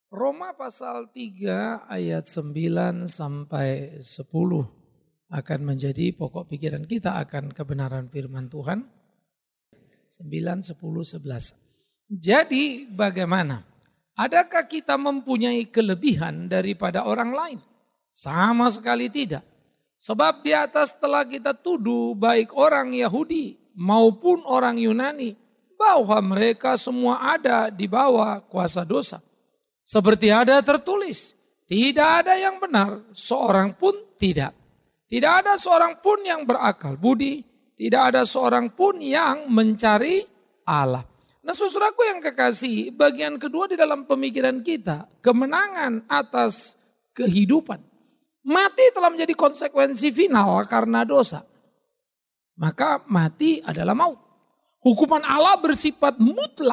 Roma pasal 3 ayat 9 sampai 10 akan menjadi pokok pikiran kita akan kebenaran firman Tuhan. 9, 10, 11. Jadi bagaimana? Adakah kita mempunyai kelebihan daripada orang lain? Sama sekali tidak. Sebab di atas telah kita tuduh baik orang Yahudi maupun orang Yunani bahwa mereka semua ada di bawah kuasa dosa. Seperti ada tertulis, tidak ada yang benar, seorang pun tidak. Tidak ada seorang pun yang berakal budi, tidak ada seorang pun yang mencari Allah. Nah saudaraku yang kekasih, bagian kedua di dalam pemikiran kita, kemenangan atas kehidupan. Mati telah menjadi konsekuensi final karena dosa. Maka mati adalah maut. Hukuman Allah bersifat mutlak.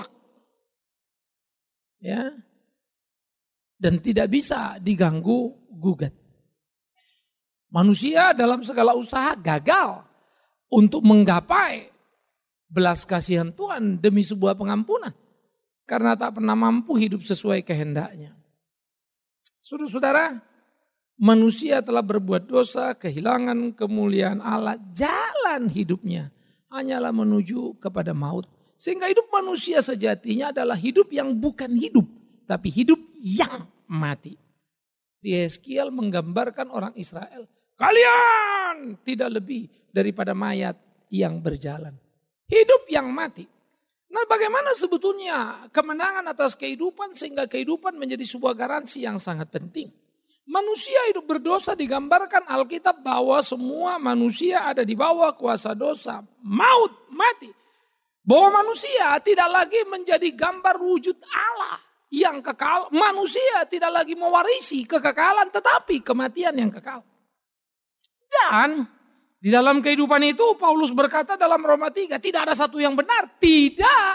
Ya. Dan tidak bisa diganggu gugat. Manusia dalam segala usaha gagal untuk menggapai belas kasihan Tuhan demi sebuah pengampunan. Karena tak pernah mampu hidup sesuai kehendaknya. Saudara-saudara, manusia telah berbuat dosa, kehilangan kemuliaan Allah. Jalan hidupnya hanyalah menuju kepada maut. Sehingga hidup manusia sejatinya adalah hidup yang bukan hidup. Tapi hidup yang mati. Yeskiel menggambarkan orang Israel. Kalian tidak lebih daripada mayat yang berjalan. Hidup yang mati. Nah bagaimana sebetulnya kemenangan atas kehidupan sehingga kehidupan menjadi sebuah garansi yang sangat penting. Manusia hidup berdosa digambarkan Alkitab bahwa semua manusia ada di bawah kuasa dosa. Maut, mati. Bahwa manusia tidak lagi menjadi gambar wujud Allah yang kekal. Manusia tidak lagi mewarisi kekekalan tetapi kematian yang kekal. Dan di dalam kehidupan itu Paulus berkata dalam Roma 3, tidak ada satu yang benar. Tidak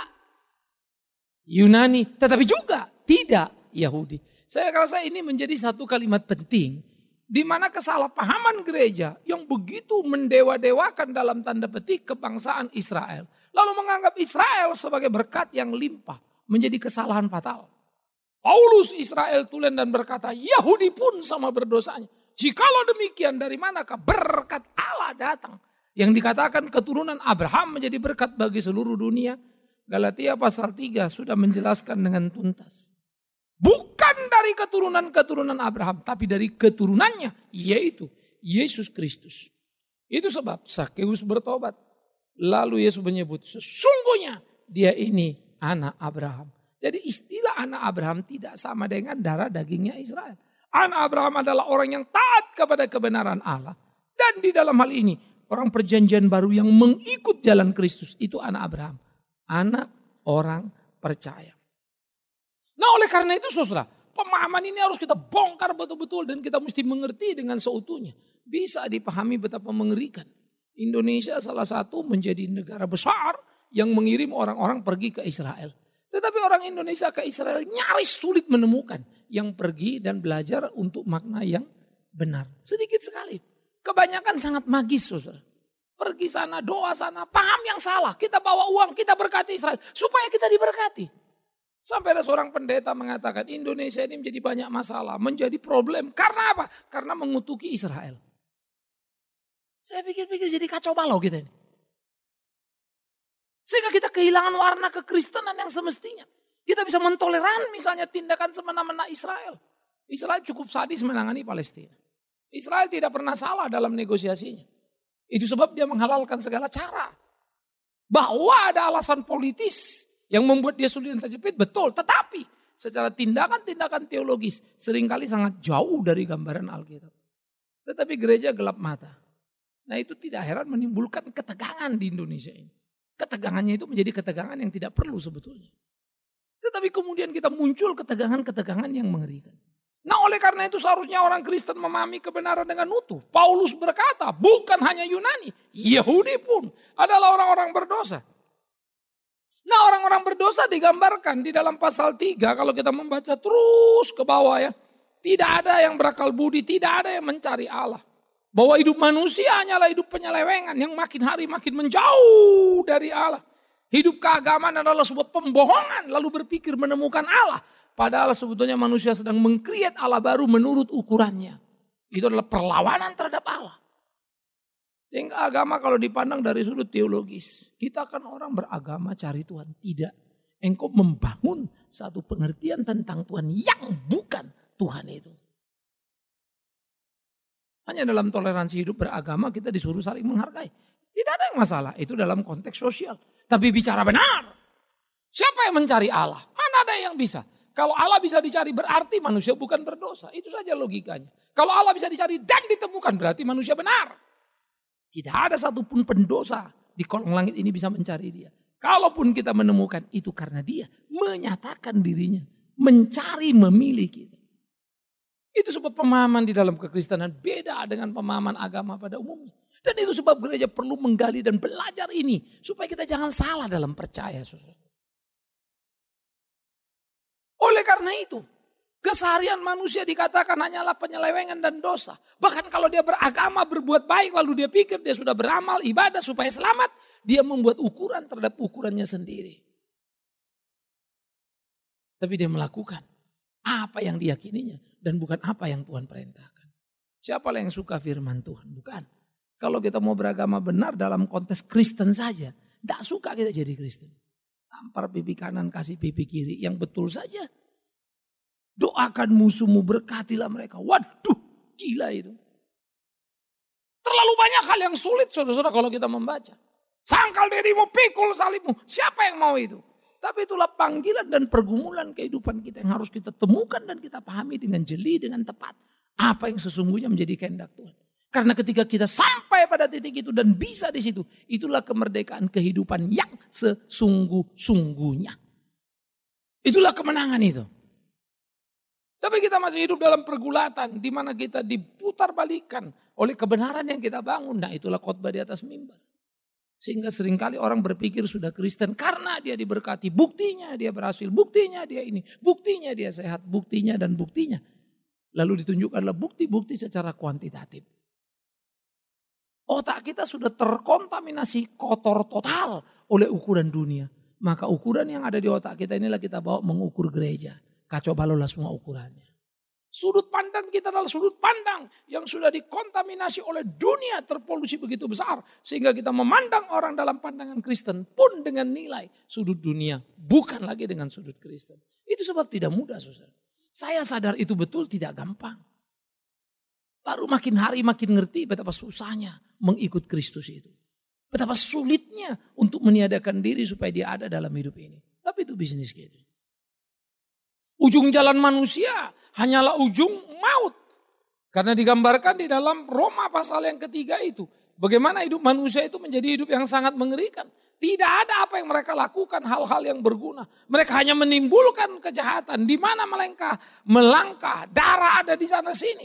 Yunani tetapi juga tidak Yahudi. Saya rasa ini menjadi satu kalimat penting. Di mana kesalahpahaman gereja yang begitu mendewa-dewakan dalam tanda petik kebangsaan Israel. Lalu menganggap Israel sebagai berkat yang limpah. Menjadi kesalahan fatal. Paulus Israel tulen dan berkata, Yahudi pun sama berdosanya. Jikalau demikian dari manakah berkat Allah datang? Yang dikatakan keturunan Abraham menjadi berkat bagi seluruh dunia. Galatia pasal 3 sudah menjelaskan dengan tuntas. Bukan dari keturunan-keturunan Abraham, tapi dari keturunannya, yaitu Yesus Kristus. Itu sebab Sakeus bertobat. Lalu Yesus menyebut, sesungguhnya dia ini anak Abraham. Jadi istilah anak Abraham tidak sama dengan darah dagingnya Israel. Anak Abraham adalah orang yang taat kepada kebenaran Allah. Dan di dalam hal ini, orang perjanjian baru yang mengikut jalan Kristus, itu anak Abraham. Anak orang percaya. Nah oleh karena itu saudara, pemahaman ini harus kita bongkar betul-betul dan kita mesti mengerti dengan seutuhnya. Bisa dipahami betapa mengerikan. Indonesia salah satu menjadi negara besar yang mengirim orang-orang pergi ke Israel. Tetapi orang Indonesia ke Israel nyaris sulit menemukan yang pergi dan belajar untuk makna yang benar. Sedikit sekali. Kebanyakan sangat magis saudara. Pergi sana, doa sana, paham yang salah. Kita bawa uang, kita berkati Israel supaya kita diberkati. Sampai ada seorang pendeta mengatakan Indonesia ini menjadi banyak masalah, menjadi problem. Karena apa? Karena mengutuki Israel. Saya pikir-pikir jadi kacau balau kita ini. Sehingga kita kehilangan warna kekristenan yang semestinya. Kita bisa mentoleran misalnya tindakan semena-mena Israel. Israel cukup sadis menangani Palestina. Israel tidak pernah salah dalam negosiasinya. Itu sebab dia menghalalkan segala cara. Bahwa ada alasan politis yang membuat dia sulit dan terjepit, betul. Tetapi secara tindakan-tindakan teologis seringkali sangat jauh dari gambaran Alkitab. Tetapi gereja gelap mata. Nah itu tidak heran menimbulkan ketegangan di Indonesia ini. Ketegangannya itu menjadi ketegangan yang tidak perlu sebetulnya. Tetapi kemudian kita muncul ketegangan-ketegangan yang mengerikan. Nah oleh karena itu seharusnya orang Kristen memahami kebenaran dengan utuh. Paulus berkata bukan hanya Yunani, Yahudi pun adalah orang-orang berdosa. Nah orang-orang berdosa digambarkan di dalam pasal 3 kalau kita membaca terus ke bawah ya. Tidak ada yang berakal budi, tidak ada yang mencari Allah. Bahwa hidup manusia hanyalah hidup penyelewengan yang makin hari makin menjauh dari Allah. Hidup keagamaan adalah sebuah pembohongan lalu berpikir menemukan Allah. Padahal sebetulnya manusia sedang meng-create Allah baru menurut ukurannya. Itu adalah perlawanan terhadap Allah. Sehingga agama kalau dipandang dari sudut teologis, kita kan orang beragama cari Tuhan. Tidak. Engkau membangun satu pengertian tentang Tuhan yang bukan Tuhan itu. Hanya dalam toleransi hidup beragama kita disuruh saling menghargai. Tidak ada yang masalah, itu dalam konteks sosial. Tapi bicara benar, siapa yang mencari Allah? Mana ada yang bisa? Kalau Allah bisa dicari berarti manusia bukan berdosa. Itu saja logikanya. Kalau Allah bisa dicari dan ditemukan berarti manusia benar. Tidak ada satupun pendosa di kolong langit ini bisa mencari dia. Kalaupun kita menemukan itu karena dia menyatakan dirinya. Mencari, memilih kita. Itu sebab pemahaman di dalam kekristenan beda dengan pemahaman agama pada umumnya. Dan itu sebab gereja perlu menggali dan belajar ini. Supaya kita jangan salah dalam percaya. Saudara. Oleh karena itu. Keseharian manusia dikatakan hanyalah penyelewengan dan dosa. Bahkan kalau dia beragama, berbuat baik, lalu dia pikir dia sudah beramal, ibadah supaya selamat. Dia membuat ukuran terhadap ukurannya sendiri. Tapi dia melakukan apa yang diyakininya dan bukan apa yang Tuhan perintahkan. Siapa yang suka firman Tuhan? Bukan. Kalau kita mau beragama benar dalam konteks Kristen saja, tidak suka kita jadi Kristen. Tampar pipi kanan, kasih pipi kiri, yang betul saja. Doakan musuhmu, berkatilah mereka. Waduh, gila itu. Terlalu banyak hal yang sulit saudara-saudara kalau kita membaca. Sangkal dirimu, pikul salibmu. Siapa yang mau itu? Tapi itulah panggilan dan pergumulan kehidupan kita yang harus kita temukan dan kita pahami dengan jeli, dengan tepat. Apa yang sesungguhnya menjadi kehendak Tuhan. Karena ketika kita sampai pada titik itu dan bisa di situ, itulah kemerdekaan kehidupan yang sesungguh-sungguhnya. Itulah kemenangan itu. Tapi kita masih hidup dalam pergulatan di mana kita diputar balikan oleh kebenaran yang kita bangun. Nah, itulah khotbah di atas mimbar. Sehingga seringkali orang berpikir sudah Kristen karena dia diberkati. Buktinya dia berhasil, buktinya dia ini, buktinya dia sehat, buktinya dan buktinya. Lalu ditunjukkanlah bukti-bukti secara kuantitatif. Otak kita sudah terkontaminasi kotor total oleh ukuran dunia. Maka ukuran yang ada di otak kita inilah kita bawa mengukur gereja. Kacau balaulah semua ukurannya. Sudut pandang kita adalah sudut pandang yang sudah dikontaminasi oleh dunia, terpolusi begitu besar. Sehingga kita memandang orang dalam pandangan Kristen pun dengan nilai sudut dunia. Bukan lagi dengan sudut Kristen. Itu sebab tidak mudah, saudara. Saya sadar itu betul tidak gampang. Baru makin hari makin ngerti betapa susahnya mengikut Kristus itu. Betapa sulitnya untuk meniadakan diri supaya dia ada dalam hidup ini. Tapi itu bisnis kita. Ujung jalan manusia hanyalah ujung maut. Karena digambarkan di dalam Roma pasal yang ketiga itu. Bagaimana hidup manusia itu menjadi hidup yang sangat mengerikan. Tidak ada apa yang mereka lakukan hal-hal yang berguna. Mereka hanya menimbulkan kejahatan. Di mana melangkah, darah ada di sana sini.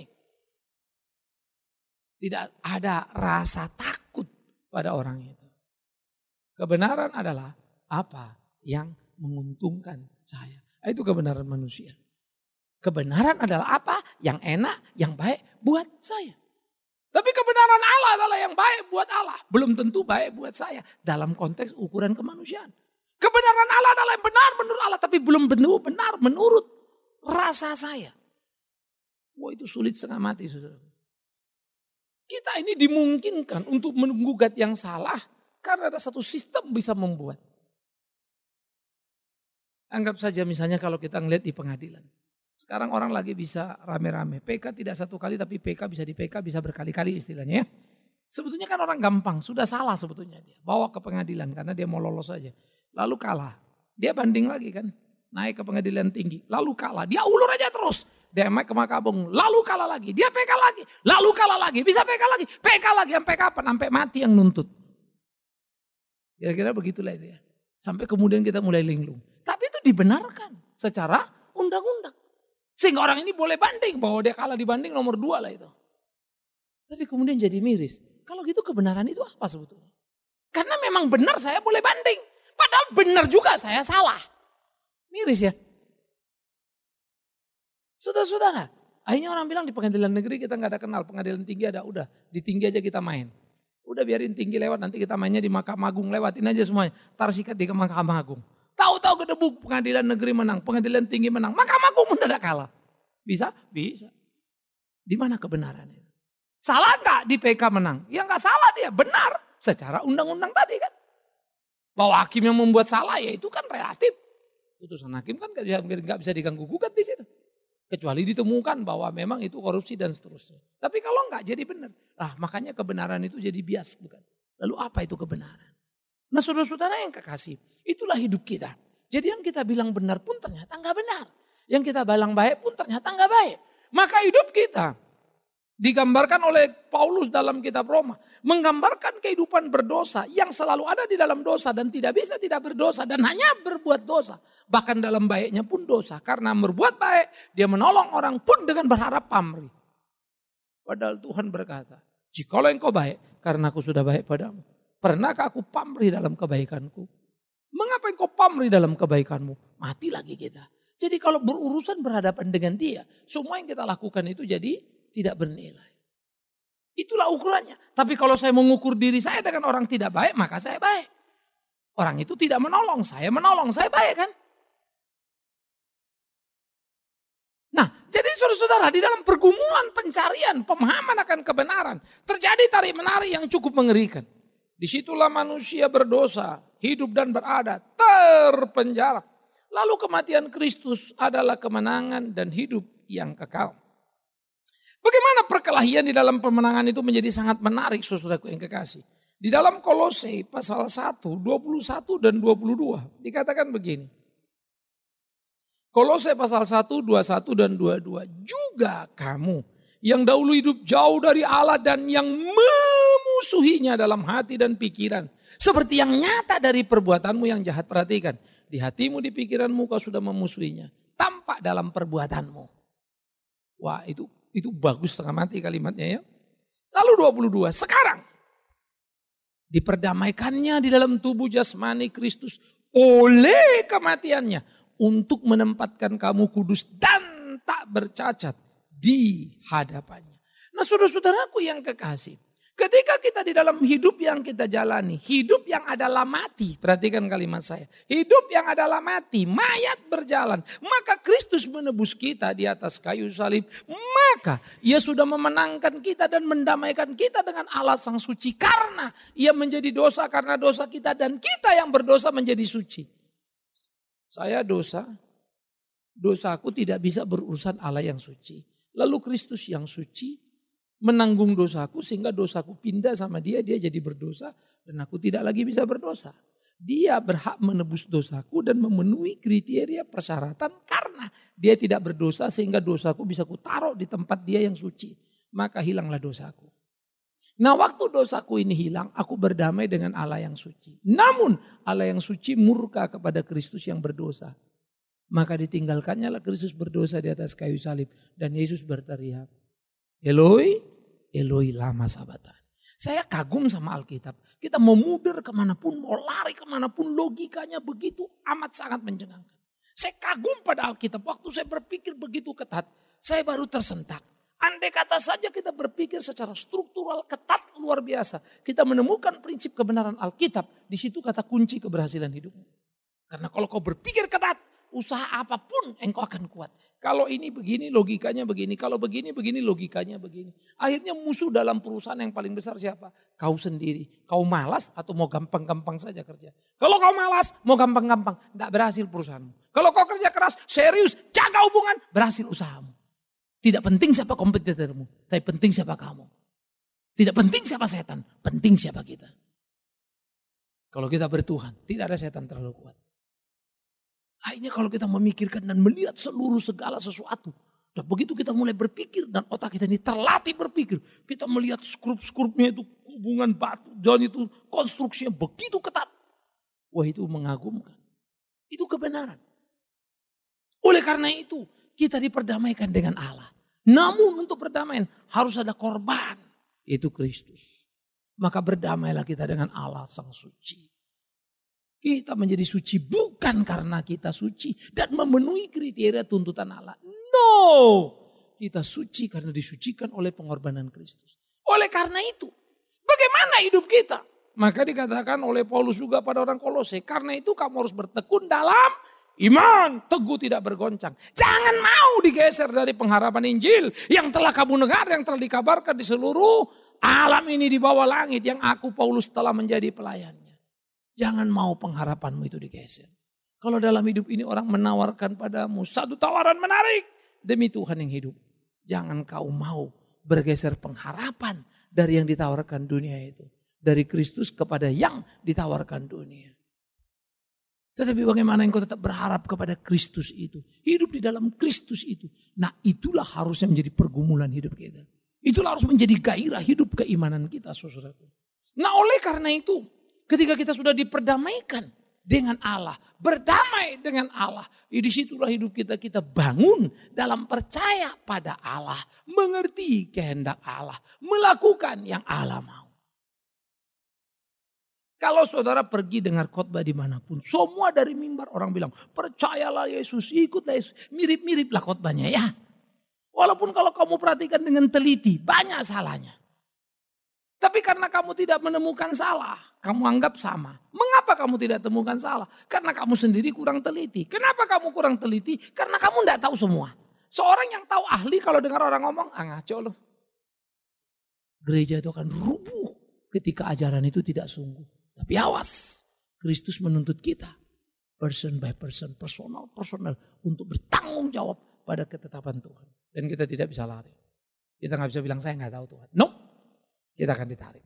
Tidak ada rasa takut pada orang itu. Kebenaran adalah apa yang menguntungkan saya. Itu kebenaran manusia. Kebenaran adalah apa yang enak, yang baik buat saya. Tapi kebenaran Allah adalah yang baik buat Allah. Belum tentu baik buat saya dalam konteks ukuran kemanusiaan. Kebenaran Allah adalah yang benar menurut Allah. Tapi belum benar menurut rasa saya. Wah, itu sulit setengah mati, saudara. Kita ini dimungkinkan untuk menggugat yang salah. Karena ada satu sistem bisa membuat. Anggap saja misalnya kalau kita ngeliat di pengadilan. Sekarang orang lagi bisa rame-rame. PK tidak satu kali tapi PK bisa di PK bisa berkali-kali istilahnya ya. Sebetulnya kan orang gampang. Sudah salah sebetulnya dia. Bawa ke pengadilan karena dia mau lolos saja. Lalu kalah. Dia banding lagi kan. Naik ke pengadilan tinggi. Lalu kalah. Dia ulur aja terus. Dia naik ke Mahkamah. Lalu kalah lagi. Dia PK lagi. Lalu kalah lagi. Bisa PK lagi. PK lagi. Sampai kapan? Sampai mati yang nuntut. Kira-kira begitulah itu ya. Sampai kemudian kita mulai linglung. Tapi itu dibenarkan secara undang-undang. Sehingga orang ini boleh banding. Bahwa dia kalah dibanding nomor 2 lah itu. Tapi kemudian jadi miris. Kalau gitu kebenaran itu apa sebetulnya? Karena memang benar saya boleh banding. Padahal benar juga saya salah. Miris ya. Saudara-saudara. Akhirnya orang bilang di pengadilan negeri kita gak ada kenal. Pengadilan tinggi ada udah. Di tinggi aja kita main. Udah biarin tinggi lewat. Nanti kita mainnya di Mahkamah Agung. Lewatin aja semuanya. Tar sikat di Mahkamah Agung. Tahu-tahu gedebuk pengadilan negeri menang. Pengadilan tinggi menang. Mahkamah mendadak kalah. Bisa? Bisa. Di mana kebenarannya? Salah nggak di PK menang? Ya nggak salah dia, benar. Secara undang-undang tadi kan. Bahwa hakim yang membuat salah ya itu kan relatif. Putusan hakim kan nggak bisa diganggu gugat di situ. Kecuali ditemukan bahwa memang itu korupsi dan seterusnya. Tapi kalau nggak jadi benar. Makanya kebenaran itu jadi bias bukan. Lalu apa itu kebenaran? Nah saudara-saudara yang kekasih, itulah hidup kita. Jadi yang kita bilang benar pun ternyata nggak benar. Yang kita bilang baik pun ternyata nggak baik. Maka hidup kita digambarkan oleh Paulus dalam kitab Roma. Menggambarkan kehidupan berdosa yang selalu ada di dalam dosa dan tidak bisa tidak berdosa. Dan hanya berbuat dosa. Bahkan dalam baiknya pun dosa. Karena berbuat baik dia menolong orang pun dengan berharap pamrih. Padahal Tuhan berkata, jikalau engkau baik karena aku sudah baik padamu. Pernahkah aku pamrih dalam kebaikanku? Mengapa engkau pamrih dalam kebaikanmu? Mati lagi kita. Jadi kalau berurusan berhadapan dengan dia, semua yang kita lakukan itu jadi tidak bernilai. Itulah ukurannya. Tapi kalau saya mengukur diri saya dengan orang tidak baik, maka saya baik. Orang itu tidak menolong, saya baik kan? Nah, jadi saudara-saudara di dalam pergumulan pencarian, pemahaman akan kebenaran, terjadi tarik-menarik yang cukup mengerikan. Disitulah manusia berdosa, hidup dan berada, terpenjara. Lalu kematian Kristus adalah kemenangan dan hidup yang kekal. Bagaimana perkelahian di dalam pemenangan itu menjadi sangat menarik saudaraku yang kekasih. Di dalam Kolose pasal 1, 21 dan 22 dikatakan begini. Kolose pasal 1, 21 dan 22. Juga kamu yang dahulu hidup jauh dari Allah dan yang memusuhinya dalam hati dan pikiran. Seperti yang nyata dari perbuatanmu yang jahat. Perhatikan. Di hatimu, di pikiranmu kau sudah memusuhinya. Tampak dalam perbuatanmu. Wah itu bagus setengah mati kalimatnya ya. Lalu 22. Sekarang. Diperdamaikannya di dalam tubuh jasmani Kristus. Oleh kematiannya. Untuk menempatkan kamu kudus dan tak bercacat. Di hadapannya. Nah saudara-saudaraku yang kekasih. Ketika kita di dalam hidup yang kita jalani, hidup yang adalah mati, perhatikan kalimat saya. Hidup yang adalah mati, mayat berjalan. Maka Kristus menebus kita di atas kayu salib. Maka ia sudah memenangkan kita dan mendamaikan kita dengan Allah Sang Suci. Karena ia menjadi dosa karena dosa kita dan kita yang berdosa menjadi suci. Saya dosaku tidak bisa berurusan Allah yang suci. Lalu Kristus yang suci menanggung dosaku sehingga dosaku pindah sama dia jadi berdosa dan aku tidak lagi bisa berdosa. Dia berhak menebus dosaku dan memenuhi kriteria persyaratan karena dia tidak berdosa sehingga dosaku bisa kutaruh di tempat dia yang suci. Maka hilanglah dosaku. Nah waktu dosaku ini hilang aku berdamai dengan Allah yang suci. Namun Allah yang suci murka kepada Kristus yang berdosa. Maka ditinggalkannya lah Kristus berdosa di atas kayu salib dan Yesus berteriak. Eloi, Eloi lama sabatan. Saya kagum sama Alkitab. Kita mau muter kemanapun, mau lari kemanapun, logikanya begitu amat sangat mencengangkan. Saya kagum pada Alkitab. Waktu saya berpikir begitu ketat, saya baru tersentak. Andai kata saja kita berpikir secara struktural ketat luar biasa. Kita menemukan prinsip kebenaran Alkitab. Di situ kata kunci keberhasilan hidupmu. Karena kalau kau berpikir ketat, usaha apapun engkau akan kuat. Kalau ini begini logikanya begini. Kalau begini logikanya begini. Akhirnya musuh dalam perusahaan yang paling besar siapa? Kau sendiri. Kau malas atau mau gampang-gampang saja kerja. Kalau kau malas mau gampang-gampang. Tidak berhasil perusahaanmu. Kalau kau kerja keras serius jaga hubungan berhasil usahamu. Tidak penting siapa kompetitormu. Tapi penting siapa kamu. Tidak penting siapa setan. Penting siapa kita. Kalau kita bertuhan tidak ada setan terlalu kuat. Akhirnya kalau kita memikirkan dan melihat seluruh segala sesuatu. Dan begitu kita mulai berpikir dan otak kita ini terlatih berpikir. Kita melihat skrup-skrupnya itu hubungan batu. Dan itu konstruksinya begitu ketat. Wah itu mengagumkan. Itu kebenaran. Oleh karena itu kita diperdamaikan dengan Allah. Namun untuk perdamaian harus ada korban. Yaitu Kristus. Maka berdamailah kita dengan Allah Sang Suci. Kita menjadi suci bukan karena kita suci dan memenuhi kriteria tuntutan Allah. No, kita suci karena disucikan oleh pengorbanan Kristus. Oleh karena itu, bagaimana hidup kita? Maka dikatakan oleh Paulus juga pada orang Kolose, karena itu kamu harus bertekun dalam Iman teguh tidak bergoncang. Jangan mau digeser dari pengharapan Injil yang telah kamu dengar, yang telah dikabarkan di seluruh alam ini di bawah langit, yang aku Paulus telah menjadi pelayannya. Jangan mau pengharapanmu itu digeser. Kalau dalam hidup ini orang menawarkan padamu satu tawaran menarik demi Tuhan yang hidup, jangan kau mau bergeser pengharapan dari yang ditawarkan dunia itu. Dari Kristus kepada yang ditawarkan dunia. Tetapi bagaimana engkau tetap berharap kepada Kristus itu. Hidup di dalam Kristus itu. Nah itulah harusnya menjadi pergumulan hidup kita. Itulah harus menjadi gairah hidup keimanan kita, saudaraku. Nah oleh karena itu, ketika kita sudah diperdamaikan dengan Allah, berdamai dengan Allah, disitulah hidup kita bangun dalam percaya pada Allah, mengerti kehendak Allah, melakukan yang Allah mau. Kalau saudara pergi dengar khotbah dimanapun, semua dari mimbar orang bilang, percayalah Yesus, ikutlah Yesus. Mirip-miriplah khotbahnya ya. Walaupun kalau kamu perhatikan dengan teliti, banyak salahnya. Tapi karena kamu tidak menemukan salah, kamu anggap sama. Mengapa kamu tidak temukan salah? Karena kamu sendiri kurang teliti. Kenapa kamu kurang teliti? Karena kamu tidak tahu semua. Seorang yang tahu ahli kalau dengar orang ngomong, ngaco loh. Gereja itu akan rubuh ketika ajaran itu tidak sungguh. Tapi awas, Kristus menuntut kita person by person, personal untuk bertanggung jawab pada ketetapan Tuhan. Dan kita tidak bisa lari. Kita nggak bisa bilang saya nggak tahu Tuhan. No, kita akan ditarik.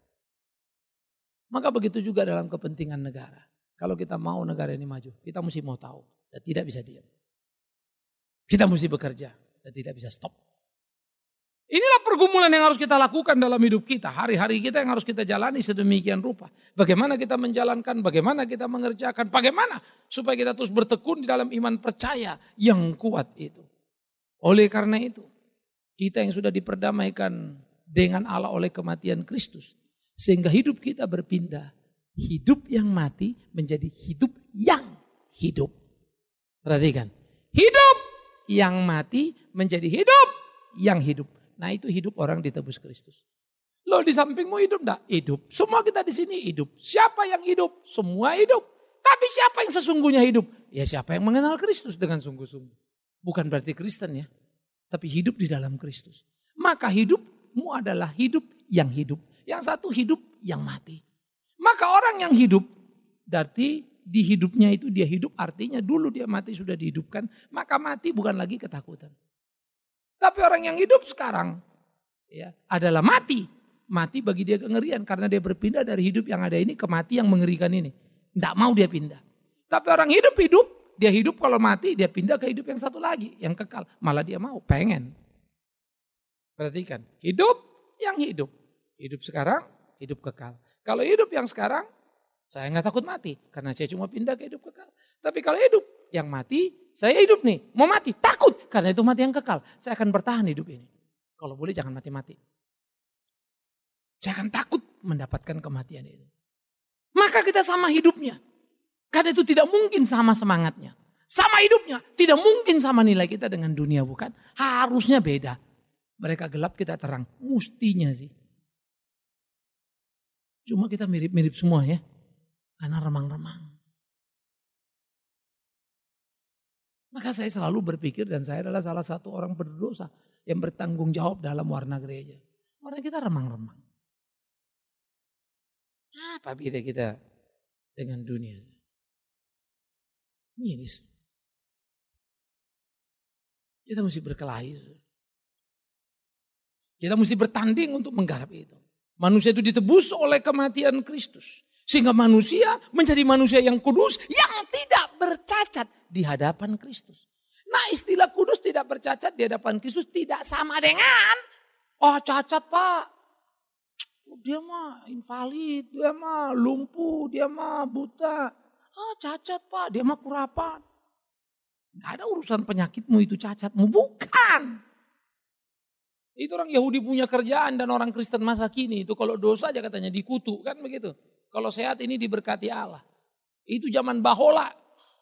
Maka begitu juga dalam kepentingan negara. Kalau kita mau negara ini maju, kita mesti mau tahu dan tidak bisa diam. Kita mesti bekerja dan tidak bisa stop. Inilah pergumulan yang harus kita lakukan dalam hidup kita. Hari-hari kita yang harus kita jalani sedemikian rupa. Bagaimana kita menjalankan, bagaimana kita mengerjakan, bagaimana supaya kita terus bertekun di dalam iman percaya yang kuat itu. Oleh karena itu, kita yang sudah diperdamaikan dengan Allah oleh kematian Kristus. Sehingga hidup kita berpindah. Hidup yang mati menjadi hidup yang hidup. Perhatikan. Hidup yang mati menjadi hidup yang hidup. Nah itu hidup orang ditebus Kristus. Loh di sampingmu hidup enggak? Hidup. Semua kita di sini hidup. Siapa yang hidup? Semua hidup. Tapi siapa yang sesungguhnya hidup? Ya siapa yang mengenal Kristus dengan sungguh-sungguh. Bukan berarti Kristen ya. Tapi hidup di dalam Kristus. Maka hidupmu adalah hidup yang hidup. Yang satu hidup yang mati. Maka orang yang hidup, berarti di hidupnya itu dia hidup artinya dulu dia mati sudah dihidupkan. Maka mati bukan lagi ketakutan. Tapi orang yang hidup sekarang ya, adalah mati. Mati bagi dia kengerian karena dia berpindah dari hidup yang ada ini ke mati yang mengerikan ini. Tidak mau dia pindah. Tapi orang hidup, dia hidup kalau mati dia pindah ke hidup yang satu lagi, yang kekal. Malah dia mau, pengen. Perhatikan, hidup yang hidup. Hidup sekarang, hidup kekal. Kalau hidup yang sekarang, saya nggak takut mati karena saya cuma pindah ke hidup kekal. Tapi kalau hidup yang mati, saya hidup nih, mau mati, takut. Karena itu mati yang kekal. Saya akan bertahan hidup ini. Kalau boleh jangan mati-mati. Saya akan takut mendapatkan kematian itu. Maka kita sama hidupnya. Karena itu tidak mungkin sama semangatnya. Sama hidupnya. Tidak mungkin sama nilai kita dengan dunia, bukan? Harusnya beda. Mereka gelap, kita terang. Mustinya sih. Cuma kita mirip-mirip semua ya. Karena remang-remang. Maka saya selalu berpikir dan saya adalah salah satu orang berdosa yang bertanggung jawab dalam warna gereja. Warna kita remang-remang. Apa beda kita dengan dunia? Miris. Kita mesti berkelahi. Kita mesti bertanding untuk menggarap itu. Manusia itu ditebus oleh kematian Kristus. Sehingga manusia menjadi manusia yang kudus yang tidak bercacat di hadapan Kristus. Nah istilah kudus tidak bercacat di hadapan Kristus tidak sama dengan cacat pak. Dia mah invalid, dia mah lumpuh, dia mah buta. Cacat pak, dia mah kurapan. Gak ada urusan penyakitmu itu cacatmu, bukan. Itu orang Yahudi punya kerjaan dan orang Kristen masa kini itu kalau dosa aja katanya dikutuk kan begitu. Kalau sehat ini diberkati Allah. Itu zaman bahola.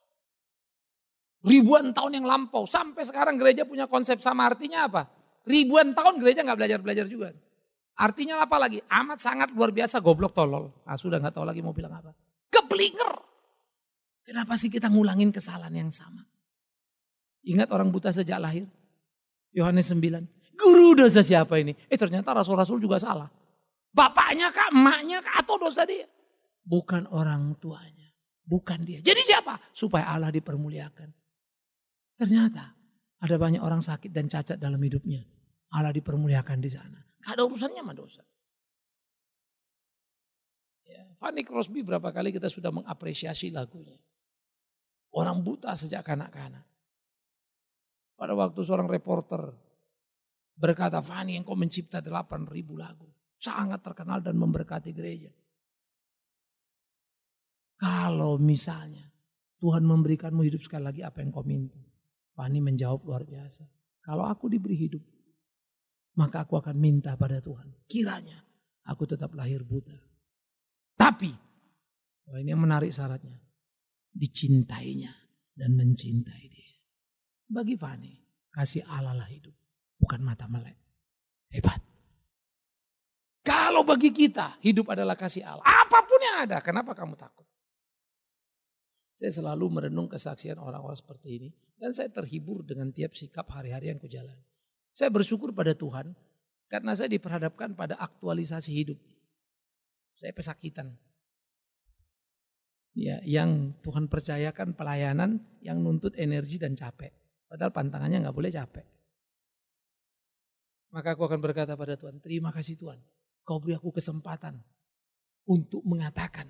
Ribuan tahun yang lampau. Sampai sekarang gereja punya konsep sama artinya apa? Ribuan tahun gereja gak belajar-belajar juga. Artinya apa lagi? Amat sangat luar biasa goblok tolol. Sudah gak tahu lagi mau bilang apa. Keblinger. Kenapa sih kita ngulangin kesalahan yang sama? Ingat orang buta sejak lahir? Yohanes 9. Guru dosa siapa ini? Ternyata rasul-rasul juga salah. Bapaknya kah, emaknya kah, atau dosa dia? Bukan orang tuanya. Bukan dia. Jadi siapa? Supaya Allah dipermuliakan. Ternyata ada banyak orang sakit dan cacat dalam hidupnya. Allah dipermuliakan di sana. Gak ada urusannya sama dosa. Ya, Fanny Crosby berapa kali kita sudah mengapresiasi lagunya. Orang buta sejak kanak-kanak. Pada waktu seorang reporter berkata, Fanny engkau mencipta 8.000 lagu. Sangat terkenal dan memberkati gereja. Kalau misalnya Tuhan memberikanmu hidup sekali lagi, apa yang kau minta? Fanny menjawab luar biasa. Kalau aku diberi hidup, maka aku akan minta pada Tuhan. Kiranya aku tetap lahir buta. Tapi, ini yang menarik syaratnya. Dicintainya dan mencintai dia. Bagi Fanny, kasih Allah lah hidup. Bukan mata melek. Hebat. Kalau bagi kita, hidup adalah kasih Allah. Apapun yang ada, kenapa kamu takut? Saya selalu merenung kesaksian orang-orang seperti ini. Dan saya terhibur dengan tiap sikap hari-hari yang kujalani. Saya bersyukur pada Tuhan. Karena saya diperhadapkan pada aktualisasi hidup. Saya pesakitan. Ya, yang Tuhan percayakan pelayanan yang nuntut energi dan capek. Padahal pantangannya gak boleh capek. Maka aku akan berkata pada Tuhan, terima kasih Tuhan. Kau beri aku kesempatan untuk mengatakan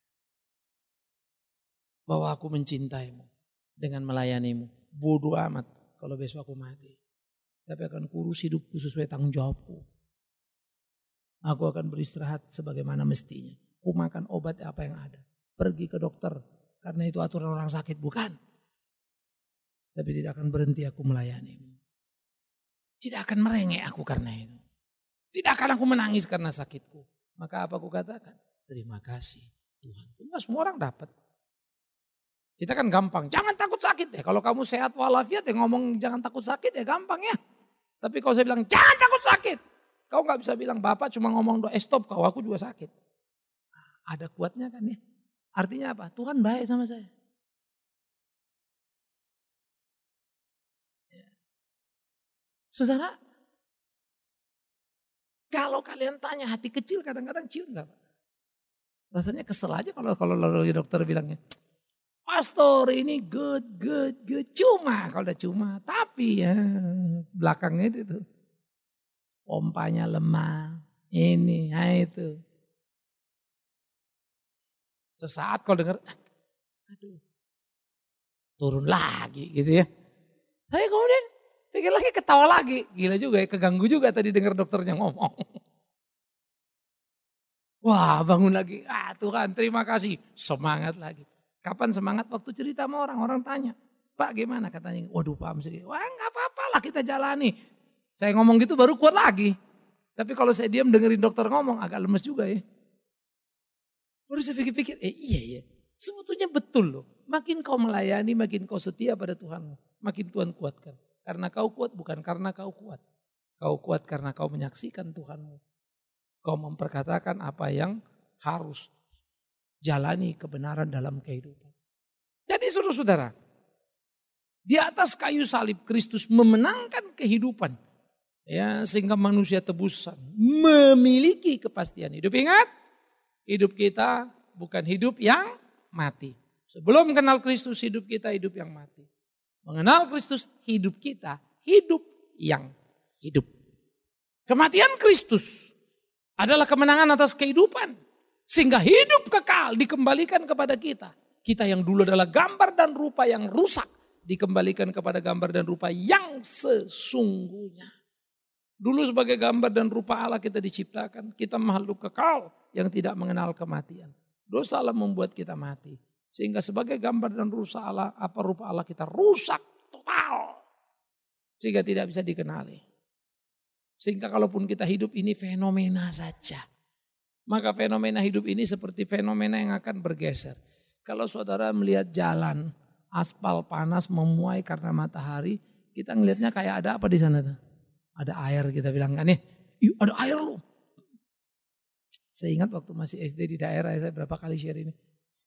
bahwa aku mencintaimu dengan melayanimu. Bodoh amat kalau besok aku mati. Tapi akan kurus hidupku sesuai tanggung jawabku. Aku akan beristirahat sebagaimana mestinya. Ku makan obat apa yang ada. Pergi ke dokter karena itu aturan orang sakit, bukan. Tapi tidak akan berhenti aku melayanimu. Tidak akan merengek aku karena itu. Tidak akan aku menangis karena sakitku. Maka apa aku katakan? Terima kasih Tuhan. Enggak semua orang dapat. Kita kan gampang, jangan takut sakit ya. Kalau kamu sehat walafiat ya ngomong jangan takut sakit ya gampang ya. Tapi kalau saya bilang jangan takut sakit. Kau gak bisa bilang Bapak cuma ngomong doa stop kau, aku juga sakit. Ada kuatnya kan ya. Artinya apa? Tuhan baik sama saya. Saudara, kalau kalian tanya hati kecil kadang-kadang cium gak? Rasanya kesel aja kalau dokter bilangnya. Pastor ini good. Cuma, kalau udah cuma. Tapi ya belakangnya itu tuh. Pompanya lemah. Ini, itu. Sesaat kalau dengar, aduh. Turun lagi gitu ya. Tapi kemudian pikir lagi ketawa lagi. Gila juga ya, keganggu juga tadi dengar dokternya ngomong. Wah bangun lagi. Tuhan terima kasih. Semangat lagi. Kapan semangat? Waktu cerita sama orang. Orang tanya, Pak gimana? Katanya, waduh Pak. Wah gak apa-apa lah kita jalani. Saya ngomong gitu baru kuat lagi. Tapi kalau saya diam dengerin dokter ngomong agak lemes juga ya. Baru saya pikir-pikir, iya ya. Sebetulnya betul loh. Makin kau melayani, makin kau setia pada Tuhanmu. Makin Tuhan kuatkan. Karena kau kuat bukan karena kau kuat. Kau kuat karena kau menyaksikan Tuhanmu. Kau memperkatakan apa yang harus jalani kebenaran dalam kehidupan. Jadi saudara-saudara, di atas kayu salib Kristus memenangkan kehidupan. Ya, sehingga manusia tebusan memiliki kepastian hidup. Ingat, hidup kita bukan hidup yang mati. Sebelum mengenal Kristus, hidup kita hidup yang mati. Mengenal Kristus, hidup kita hidup yang hidup. Kematian Kristus adalah kemenangan atas kehidupan. Sehingga hidup kekal dikembalikan kepada kita. Kita yang dulu adalah gambar dan rupa yang rusak. Dikembalikan kepada gambar dan rupa yang sesungguhnya. Dulu sebagai gambar dan rupa Allah kita diciptakan. Kita makhluk kekal yang tidak mengenal kematian. Dosa Allah membuat kita mati. Sehingga sebagai gambar dan rupa Allah kita rusak total. Sehingga tidak bisa dikenali. Sehingga kalaupun kita hidup ini fenomena saja. Maka fenomena hidup ini seperti fenomena yang akan bergeser. Kalau saudara melihat jalan, aspal panas memuai karena matahari, kita ngelihatnya kayak ada apa di sana tuh? Ada air kita bilang kan ya, ada air loh. Saya ingat waktu masih SD di daerah saya berapa kali share ini.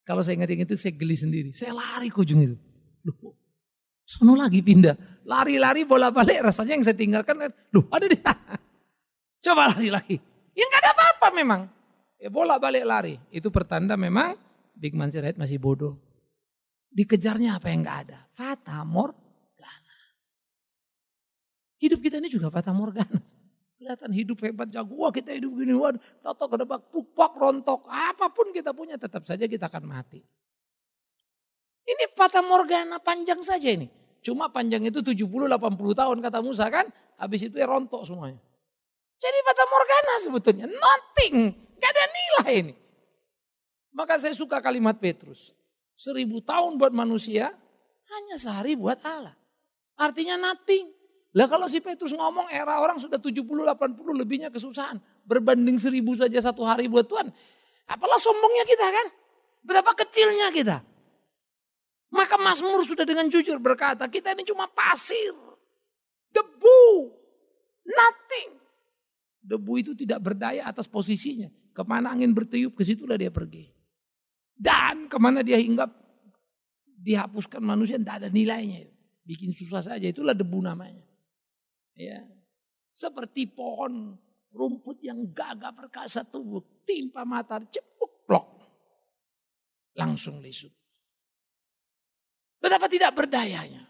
Kalau saya ingat yang itu saya geli sendiri. Saya lari ke ujung itu. Loh, sono lagi pindah. Lari-lari bola balik rasanya yang saya tinggalkan. Loh ada di coba lari lagi. Ya nggak ada apa-apa memang. Ya bola balik lari. Itu pertanda memang Big Man Sirait masih bodoh. Dikejarnya apa yang nggak ada. Fata Morgana. Hidup kita ini juga Fata Morgana. Kelihatan hidup hebat, jago. Wah kita hidup gini, waduh. Tato kedebak, pukpak, rontok. Apapun kita punya tetap saja kita akan mati. Ini Fata Morgana panjang saja ini. Cuma panjang itu 70-80 tahun kata Musa kan. Habis itu ya rontok semuanya. Jadi Fata Morgana sebetulnya. Nothing. Gak ada nilai ini. Maka saya suka kalimat Petrus. 1000 tahun buat manusia, hanya sehari buat Allah. Artinya nothing. Lah kalau si Petrus ngomong era orang sudah 70-80 lebihnya kesusahan. Berbanding 1000 saja satu hari buat Tuhan. Apalah sombongnya kita kan. Betapa kecilnya kita. Maka Mazmur sudah dengan jujur berkata, kita ini cuma pasir. Debu. Nothing. Debu itu tidak berdaya atas posisinya. Kemana angin bertiup, ke situlah dia pergi. Dan kemana dia hinggap, dihapuskan manusia, tidak ada nilainya. Bikin susah saja, itulah debu namanya. Ya, seperti pohon rumput yang gagah perkasa tumbuh, timpa matahari, cepuk plok. Langsung lisut. Betapa tidak berdayanya.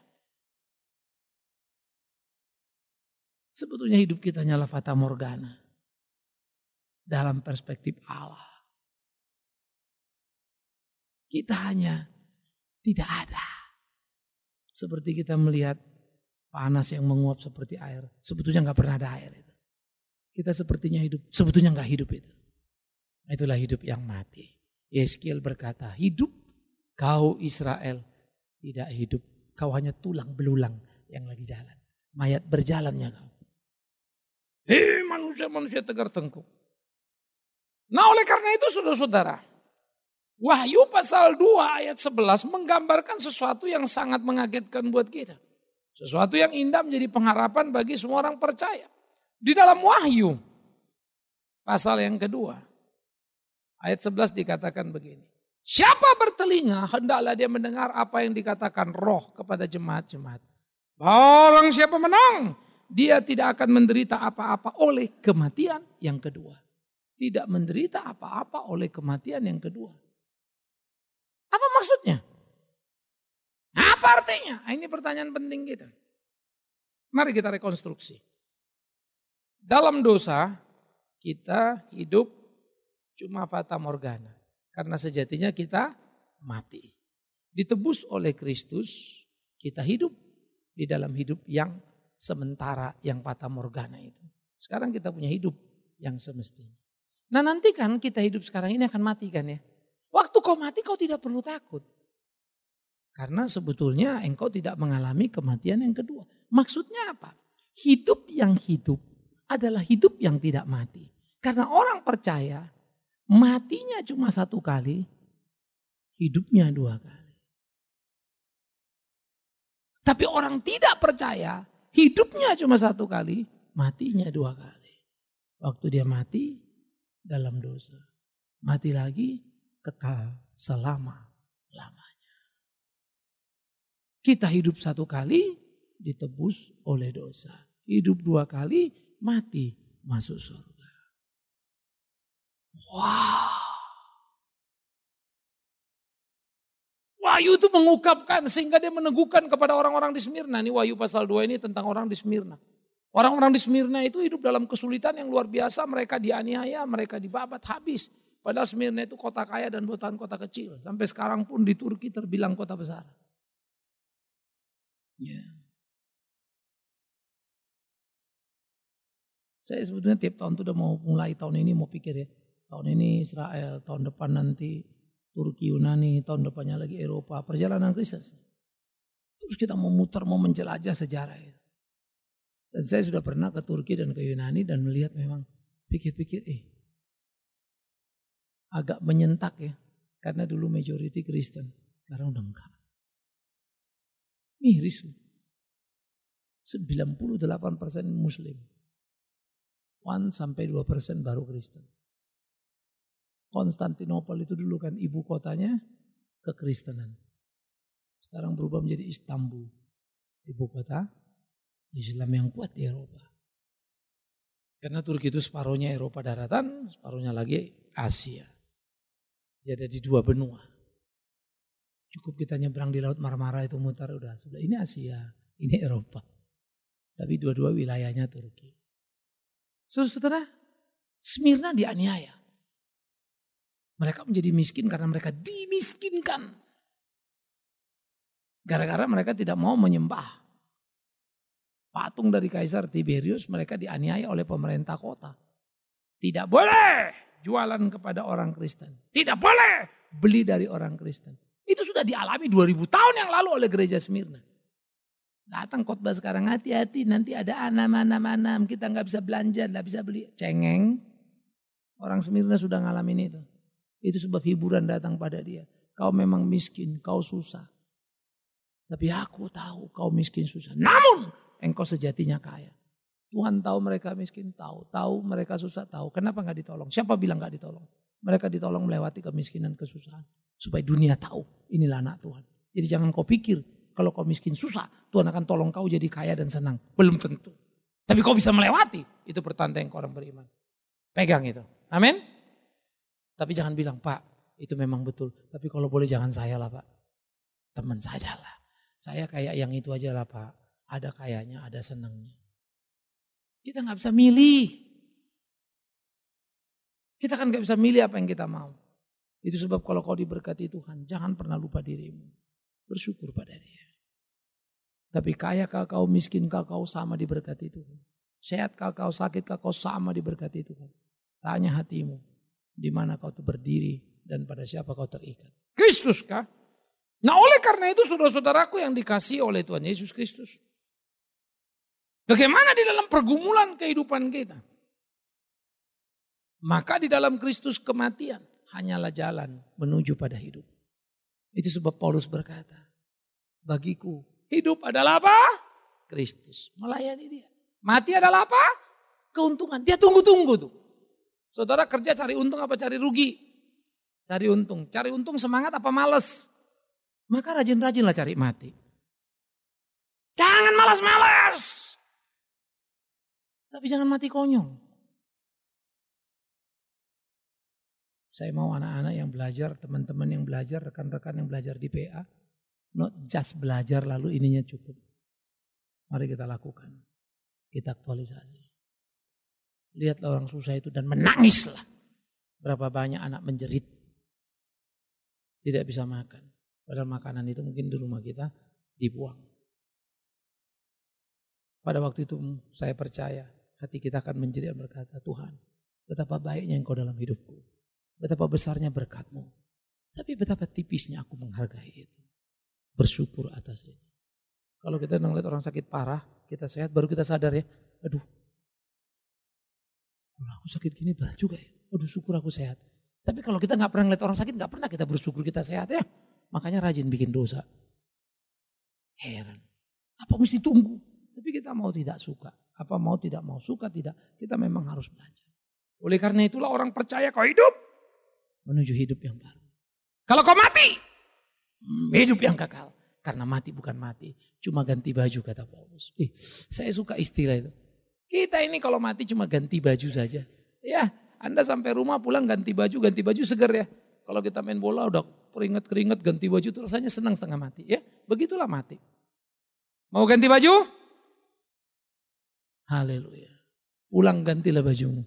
Sebetulnya hidup kita hanyalah Fata Morgana. Dalam perspektif Allah. Kita hanya tidak ada. Seperti kita melihat panas yang menguap seperti air. Sebetulnya nggak pernah ada air itu. Kita sepertinya hidup, sebetulnya nggak hidup itu. Itulah hidup yang mati. Yeskiel berkata, hidup kau Israel tidak hidup. Kau hanya tulang belulang yang lagi jalan. Mayat berjalannya kau. Hei manusia-manusia tegar tengkuk. Nah oleh karena itu saudara-saudara. Wahyu pasal 2 ayat 11 menggambarkan sesuatu yang sangat mengagetkan buat kita. Sesuatu yang indah menjadi pengharapan bagi semua orang percaya. Di dalam Wahyu pasal yang kedua ayat 11 dikatakan begini. Siapa bertelinga hendaklah dia mendengar apa yang dikatakan Roh kepada jemaat-jemaat. Barang siapa menang, dia tidak akan menderita apa-apa oleh kematian yang kedua. Tidak menderita apa-apa oleh kematian yang kedua. Apa maksudnya? Apa artinya? Ini pertanyaan penting kita. Mari kita rekonstruksi. Dalam dosa kita hidup cuma Fata Morgana. Karena sejatinya kita mati. Ditebus oleh Kristus, kita hidup di dalam hidup yang sementara, yang Fata Morgana itu. Sekarang kita punya hidup yang semestinya. Nah nanti kan kita hidup sekarang ini akan mati kan ya. Waktu kau mati kau tidak perlu takut. Karena sebetulnya engkau tidak mengalami kematian yang kedua. Maksudnya apa? Hidup yang hidup adalah hidup yang tidak mati. Karena orang percaya matinya cuma 1 kali, hidupnya 2 kali. Tapi orang tidak percaya hidupnya cuma 1 kali, matinya 2 kali. Waktu dia mati dalam dosa. Mati lagi kekal selama-lamanya. Kita hidup 1 kali ditebus oleh dosa. Hidup 2 kali mati masuk surga. Wow. Wahyu itu mengungkapkan sehingga dia meneguhkan kepada orang-orang di Smyrna. Ini Wahyu pasal 2 ini tentang orang di Smyrna. Orang-orang di Smyrna itu hidup dalam kesulitan yang luar biasa. Mereka dianiaya, mereka dibabat habis. Padahal Smyrna itu kota kaya dan bukan kota kecil. Sampai sekarang pun di Turki terbilang kota besar. Ya. Saya sebetulnya tiap tahun itu udah mau mulai tahun ini mau pikir ya. Tahun ini Israel, tahun depan nanti Turki, Yunani, tahun depannya lagi Eropa. Perjalanan Kristen. Terus kita mau muter, mau menjelajah sejarah itu. Dan saya sudah pernah ke Turki dan ke Yunani dan melihat memang pikir-pikir agak menyentak ya. Karena dulu majority Kristen. Sekarang udah enggak. Miris. 98% Muslim. 1-2% baru Kristen. Konstantinopel itu dulu kan ibu kotanya kekristenan. Sekarang berubah menjadi Istanbul, ibu kota Islam yang kuat di Eropa. Karena Turki itu separuhnya Eropa daratan, separuhnya lagi Asia. Jadi ada di dua benua. Cukup kita nyebrang di Laut Marmara itu mutar sudah. Ini Asia, ini Eropa. Tapi dua-dua wilayahnya Turki. Saudara, Smyrna dianiaya. Mereka menjadi miskin karena mereka dimiskinkan. Gara-gara mereka tidak mau menyembah patung dari Kaisar Tiberius, mereka dianiaya oleh pemerintah kota. Tidak boleh jualan kepada orang Kristen. Tidak boleh beli dari orang Kristen. Itu sudah dialami 2000 tahun yang lalu oleh gereja Smyrna. Datang khotbah sekarang, hati-hati nanti ada anam, kita nggak bisa belanja, nggak bisa beli. Cengeng. Orang Smyrna sudah ngalamin itu. Itu sebab hiburan datang pada dia. Kau memang miskin, kau susah. Tapi aku tahu kau miskin susah. Namun engkau sejatinya kaya. Tuhan tahu mereka miskin, tahu mereka susah, tahu. Kenapa nggak ditolong? Siapa bilang nggak ditolong? Mereka ditolong melewati kemiskinan, kesusahan. Supaya dunia tahu, inilah anak Tuhan. Jadi jangan kau pikir kalau kau miskin susah, Tuhan akan tolong kau jadi kaya dan senang. Belum tentu. Tapi kau bisa melewati, itu pertanda yang orang beriman. Pegang itu. Amin. Tapi jangan bilang, Pak, itu memang betul. Tapi kalau boleh jangan saya lah, Pak. Teman saja lah. Saya kayak yang itu aja lah, Pak. Ada kayaknya, ada senangnya. Kita gak bisa milih. Kita kan gak bisa milih apa yang kita mau. Itu sebab kalau kau diberkati Tuhan, jangan pernah lupa dirimu. Bersyukur pada dia. Tapi kayakah kau, miskinkah kau, sama diberkati Tuhan. Sehatkah kau, sakitkah kau, sama diberkati Tuhan. Tanya hatimu, di mana kau berdiri dan pada siapa kau terikat. Kristus kah? Nah oleh karena itu saudara-saudaraku yang dikasihi oleh Tuhan Yesus Kristus. Bagaimana di dalam pergumulan kehidupan kita? Maka di dalam Kristus kematian hanyalah jalan menuju pada hidup. Itu sebab Paulus berkata, bagiku hidup adalah apa? Kristus. Melayani dia. Mati adalah apa? Keuntungan. Dia tunggu-tunggu tuh. Saudara kerja cari untung apa cari rugi? Cari untung. Cari untung semangat apa males? Maka rajin-rajinlah cari mati. Jangan malas-malas. Tapi jangan mati konyol. Saya mau anak-anak yang belajar, teman-teman yang belajar, rekan-rekan yang belajar di PA. Not just belajar lalu ininya cukup. Mari kita lakukan. Kita aktualisasi. Lihatlah orang susah itu dan menangislah. Berapa banyak anak menjerit. Tidak bisa makan. Padahal makanan itu mungkin di rumah kita dibuang. Pada waktu itu saya percaya hati kita akan menjerit dan berkata, Tuhan betapa baiknya Engkau dalam hidupku. Betapa besarnya berkat-Mu. Tapi betapa tipisnya aku menghargai itu. Bersyukur atas itu. Kalau kita melihat orang sakit parah, kita sehat, baru kita sadar ya, aduh, kalau aku sakit gini berat juga ya. Aduh syukur aku sehat. Tapi kalau kita gak pernah ngeliat orang sakit, gak pernah kita bersyukur kita sehat ya. Makanya rajin bikin dosa. Heran. Apa mesti tunggu? Tapi kita mau tidak suka. Apa mau tidak mau suka tidak. Kita memang harus belajar. Oleh karena itulah orang percaya kau hidup. Menuju hidup yang baru. Kalau kau mati. Hidup yang kekal. Karena mati bukan mati. Cuma ganti baju kata Paulus. Saya suka istilah itu. Kita ini kalau mati cuma ganti baju saja. Ya Anda sampai rumah pulang ganti baju seger ya. Kalau kita main bola udah keringet ganti baju itu rasanya senang setengah mati. Ya, begitulah mati. Mau ganti baju? Haleluya. Pulang gantilah bajumu.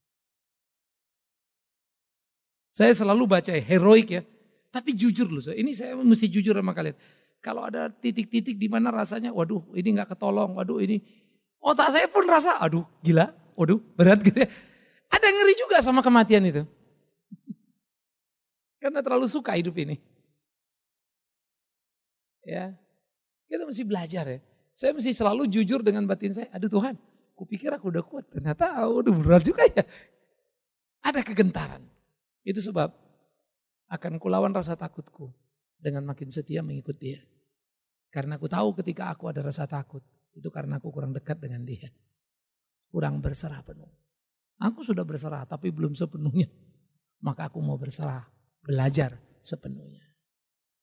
Saya selalu baca heroik ya. Tapi jujur loh, ini saya mesti jujur sama kalian. Kalau ada titik-titik di mana rasanya, waduh ini gak ketolong, waduh ini. Otak saya pun rasa, aduh gila, waduh berat gitu ya. Ada ngeri juga sama kematian itu. Karena terlalu suka hidup ini. Ya, kita mesti belajar ya. Saya mesti selalu jujur dengan batin saya. Aduh Tuhan, kupikir aku udah kuat. Ternyata udah berat juga ya. Ada kegentaran. Itu sebab akan kulawan rasa takutku. Dengan makin setia mengikut dia. Karena aku tahu ketika aku ada rasa takut. Itu karena aku kurang dekat dengan dia. Kurang berserah penuh. Aku sudah berserah tapi belum sepenuhnya. Maka aku mau berserah. Belajar sepenuhnya.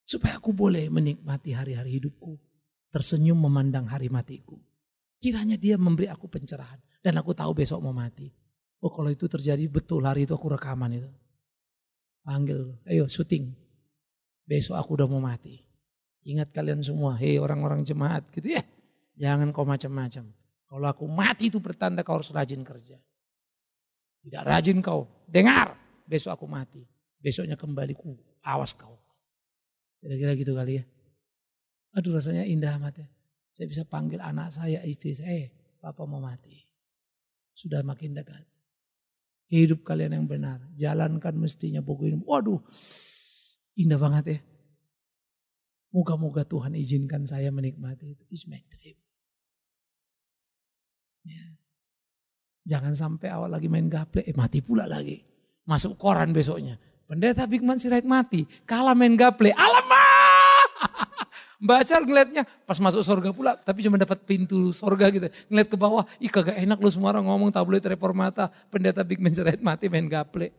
Supaya aku boleh menikmati hari-hari hidupku. Tersenyum memandang hari matiku. Kiranya dia memberi aku pencerahan. Dan aku tahu besok mau mati. Oh kalau itu terjadi betul hari itu aku rekaman itu. Panggil, ayo syuting. Besok aku udah mau mati. Ingat kalian semua, hei orang-orang jemaat gitu ya. Jangan kau macam-macam. Kalau aku mati itu pertanda kau harus rajin kerja. Tidak rajin kau, dengar. Besok aku mati. Besoknya kembali ku, awas kau. Kira-kira gitu kali ya. Aduh rasanya indah amat ya. Saya bisa panggil anak saya, istri saya, papa mau mati. Sudah makin dekat. Hidup kalian yang benar. Jalankan mestinya pokoknya. Waduh, indah banget ya. Moga-moga Tuhan izinkan saya menikmati itu. It's my dream. Ya. Jangan sampai awal lagi main gaple, mati pula lagi. Masuk koran besoknya. Pendeta Bigman Sirait mati, kalah main gaple. Alamak! Baca ngeliatnya, pas masuk surga pula, tapi cuma dapat pintu surga gitu. Ngeliat ke bawah, ih kagak enak lu semua orang ngomong tabloid Reformata, pendeta Bigman Sirait mati main gaple.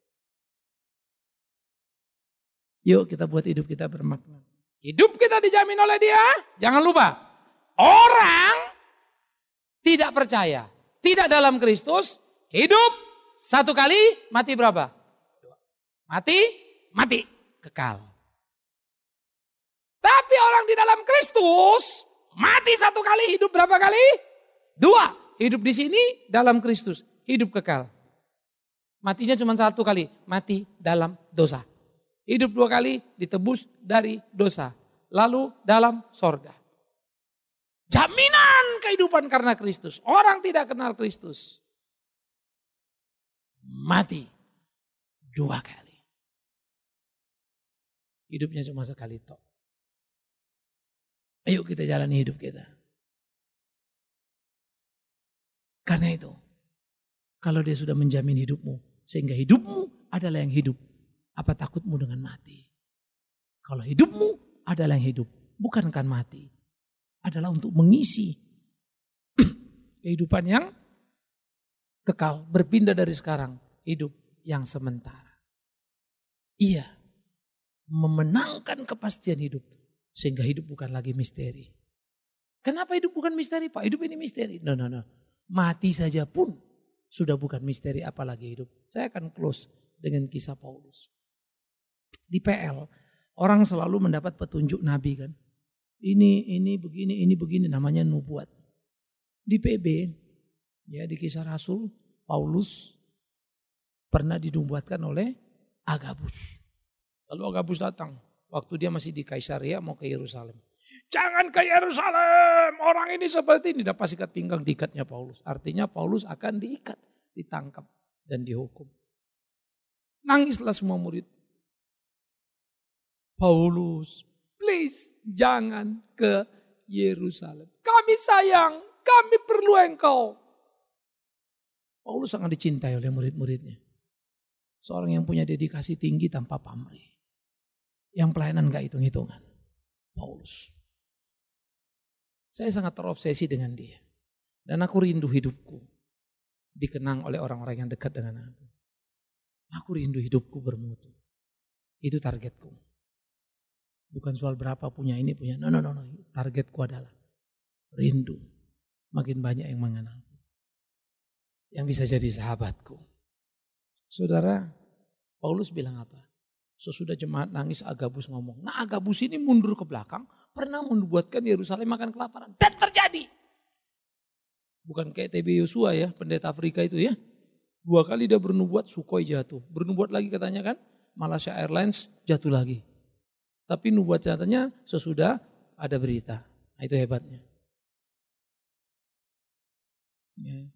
Yuk kita buat hidup kita bermakna. Hidup kita dijamin oleh dia, jangan lupa. Orang tidak percaya, tidak dalam Kristus, hidup satu kali, mati berapa? Mati, kekal. Tapi orang di dalam Kristus, mati satu kali, hidup berapa kali? 2, hidup di sini dalam Kristus, hidup kekal. Matinya cuma 1 kali, mati dalam dosa. Hidup 2 kali, ditebus dari dosa. Lalu dalam sorga. Jaminan kehidupan karena Kristus. Orang tidak kenal Kristus. Mati 2 kali. Hidupnya cuma sekali tok. Ayo kita jalani hidup kita. Karena itu, kalau dia sudah menjamin hidupmu, sehingga hidupmu adalah yang hidup, apa takutmu dengan mati? Kalau hidupmu adalah yang hidup, bukan kan mati, adalah untuk mengisi kehidupan yang kekal, berpindah dari sekarang, hidup yang sementara. Iya, memenangkan kepastian hidup. Sehingga hidup bukan lagi misteri. Kenapa hidup bukan misteri Pak? Hidup ini misteri. No. Mati saja pun sudah bukan misteri apalagi hidup. Saya akan close dengan kisah Paulus. Di PL, orang selalu mendapat petunjuk Nabi kan. Ini begini, namanya nubuat. Di PB, ya di kisah Rasul, Paulus pernah dinubuatkan oleh Agabus. Lalu Agabus datang. Waktu dia masih di Kaisaria mau ke Yerusalem. Jangan ke Yerusalem, orang ini seperti ini. Dapat ikat pinggang diikatnya Paulus. Artinya Paulus akan diikat, ditangkap dan dihukum. Nangislah semua murid. Paulus, please jangan ke Yerusalem. Kami sayang, kami perlu engkau. Paulus sangat dicintai oleh murid-muridnya. Seorang yang punya dedikasi tinggi tanpa pamrih. Yang pelayanan gak hitung-hitungan. Paulus. Saya sangat terobsesi dengan dia. Dan aku rindu hidupku dikenang oleh orang-orang yang dekat dengan aku. Aku rindu hidupku bermutu. Itu targetku. Bukan soal berapa punya ini, punya. No. Targetku adalah rindu. Makin banyak yang mengenalku. Yang bisa jadi sahabatku. Saudara, Paulus bilang apa? Sesudah jemaat nangis, Agabus ngomong. Nah Agabus ini mundur ke belakang, pernah membuatkan Yerusalem makan kelaparan. Dan terjadi. Bukan kayak TB Yosua ya, pendeta Afrika itu ya. 2 kali dia bernubuat, Sukhoi jatuh. Bernubuat lagi katanya kan, Malaysia Airlines jatuh lagi. Tapi nubuat katanya sesudah ada berita. Nah, itu hebatnya. Ya.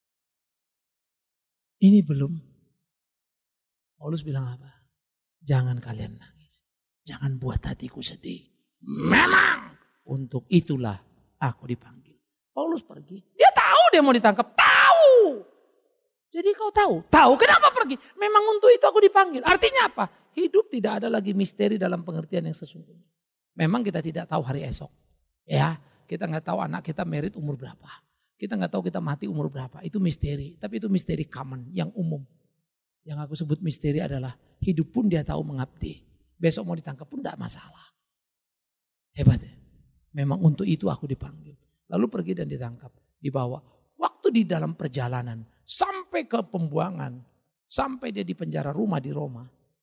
Ini belum. Paulus bilang apa? Jangan kalian nangis. Jangan buat hatiku sedih. Memang untuk itulah aku dipanggil. Paulus pergi. Dia tahu dia mau ditangkap. Tahu. Jadi kau tahu. Tahu kenapa pergi. Memang untuk itu aku dipanggil. Artinya apa? Hidup tidak ada lagi misteri dalam pengertian yang sesungguhnya. Memang kita tidak tahu hari esok. Ya, kita nggak tahu anak kita merit umur berapa. Kita nggak tahu kita mati umur berapa. Itu misteri. Tapi itu misteri common yang umum. Yang aku sebut misteri adalah hidup pun dia tahu mengabdi. Besok mau ditangkap pun tidak masalah. Hebat ya. Memang untuk itu aku dipanggil. Lalu pergi dan ditangkap. Dibawa. Waktu di dalam perjalanan. Sampai ke pembuangan. Sampai dia di penjara rumah di Roma.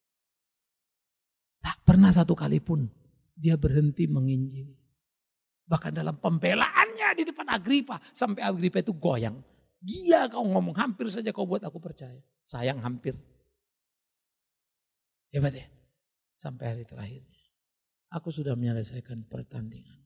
Tak pernah satu kali pun dia berhenti menginjili. Bahkan dalam pembelaannya di depan Agripa. Sampai Agripa itu goyang. Gila kau ngomong, hampir saja kau buat aku percaya. Sayang hampir. Hebat ya. Sampai hari terakhirnya. Aku sudah menyelesaikan pertandingan.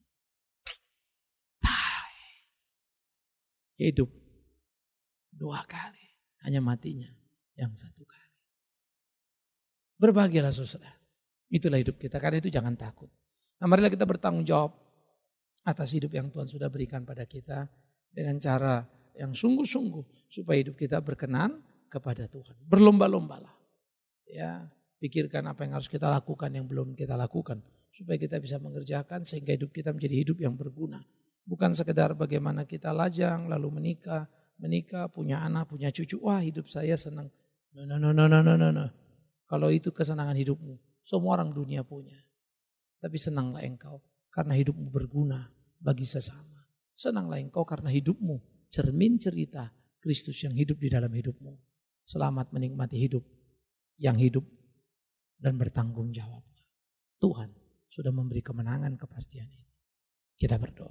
Hidup 2 kali. Hanya matinya yang 1 kali. Berbahagialah saudara. Itulah hidup kita. Karena itu jangan takut. Nah, marilah kita bertanggung jawab atas hidup yang Tuhan sudah berikan pada kita. Dengan cara yang sungguh-sungguh. Supaya hidup kita berkenan kepada Tuhan. Berlomba-lombalah. Ya, pikirkan apa yang harus kita lakukan yang belum kita lakukan. Supaya kita bisa mengerjakan sehingga hidup kita menjadi hidup yang berguna. Bukan sekedar bagaimana kita lajang lalu menikah, punya anak, punya cucu. Wah, hidup saya senang. No. Kalau itu kesenangan hidupmu, semua orang dunia punya. Tapi senanglah engkau karena hidupmu berguna bagi sesama. Senanglah engkau karena hidupmu cermin cerita Kristus yang hidup di dalam hidupmu. Selamat menikmati hidup yang hidup dan bertanggung jawab. Tuhan sudah memberi kemenangan kepastian itu. Kita berdoa.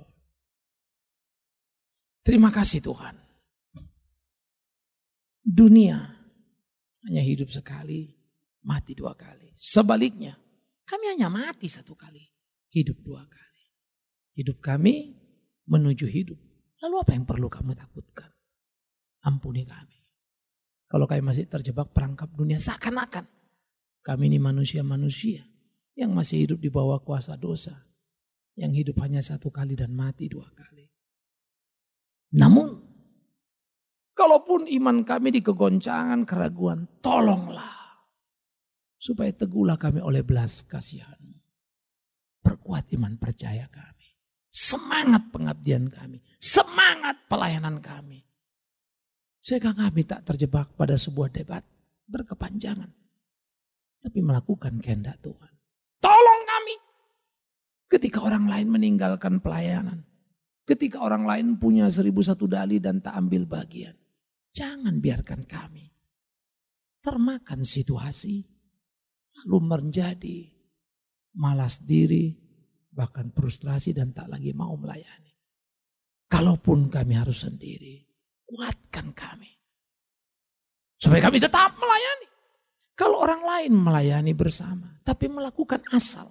Terima kasih Tuhan. Dunia hanya hidup sekali, mati 2 kali. Sebaliknya, kami hanya mati 1 kali, hidup 2 kali. Hidup kami menuju hidup. Lalu apa yang perlu kamu takutkan? Ampuni kami. Kalau kami masih terjebak perangkap dunia, seakan-akan kami ini manusia-manusia yang masih hidup di bawah kuasa dosa. Yang hidup hanya 1 kali dan mati 2 kali. Namun, kalaupun iman kami di kegoncangan, keraguan, tolonglah. Supaya teguhlah kami oleh belas kasihan-Mu. Perkuat iman percaya kami. Semangat pengabdian kami. Semangat pelayanan kami. Sehingga kami tak terjebak pada sebuah debat berkepanjangan. Tapi melakukan kehendak Tuhan. Tolong kami. Ketika orang lain meninggalkan pelayanan. Ketika orang lain punya 1001 dalih dan tak ambil bagian. Jangan biarkan kami termakan situasi. Lalu menjadi malas diri. Bahkan frustrasi dan tak lagi mau melayani. Kalaupun kami harus sendiri. Kuatkan kami. Supaya kami tetap melayani. Kalau orang lain melayani bersama. Tapi melakukan asal.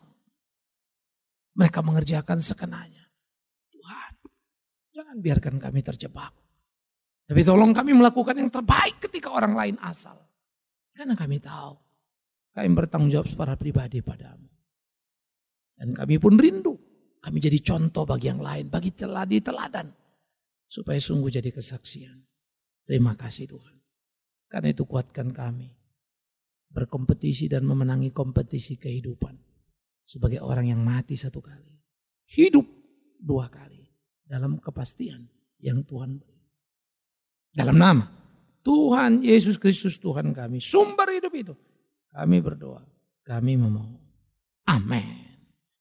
Mereka mengerjakan sekenanya. Tuhan, jangan biarkan kami terjebak. Tapi tolong kami melakukan yang terbaik ketika orang lain asal. Karena kami tahu. Kami bertanggung jawab secara pribadi padamu. Dan kami pun rindu. Kami jadi contoh bagi yang lain. Bagi teladan. Supaya sungguh jadi kesaksian. Terima kasih Tuhan. Karena itu kuatkan kami. Berkompetisi dan memenangi kompetisi kehidupan. Sebagai orang yang mati 1 kali. Hidup 2 kali. Dalam kepastian yang Tuhan beri. Dalam nama Tuhan Yesus Kristus Tuhan kami. Sumber hidup itu. Kami berdoa. Kami memohon. Amin.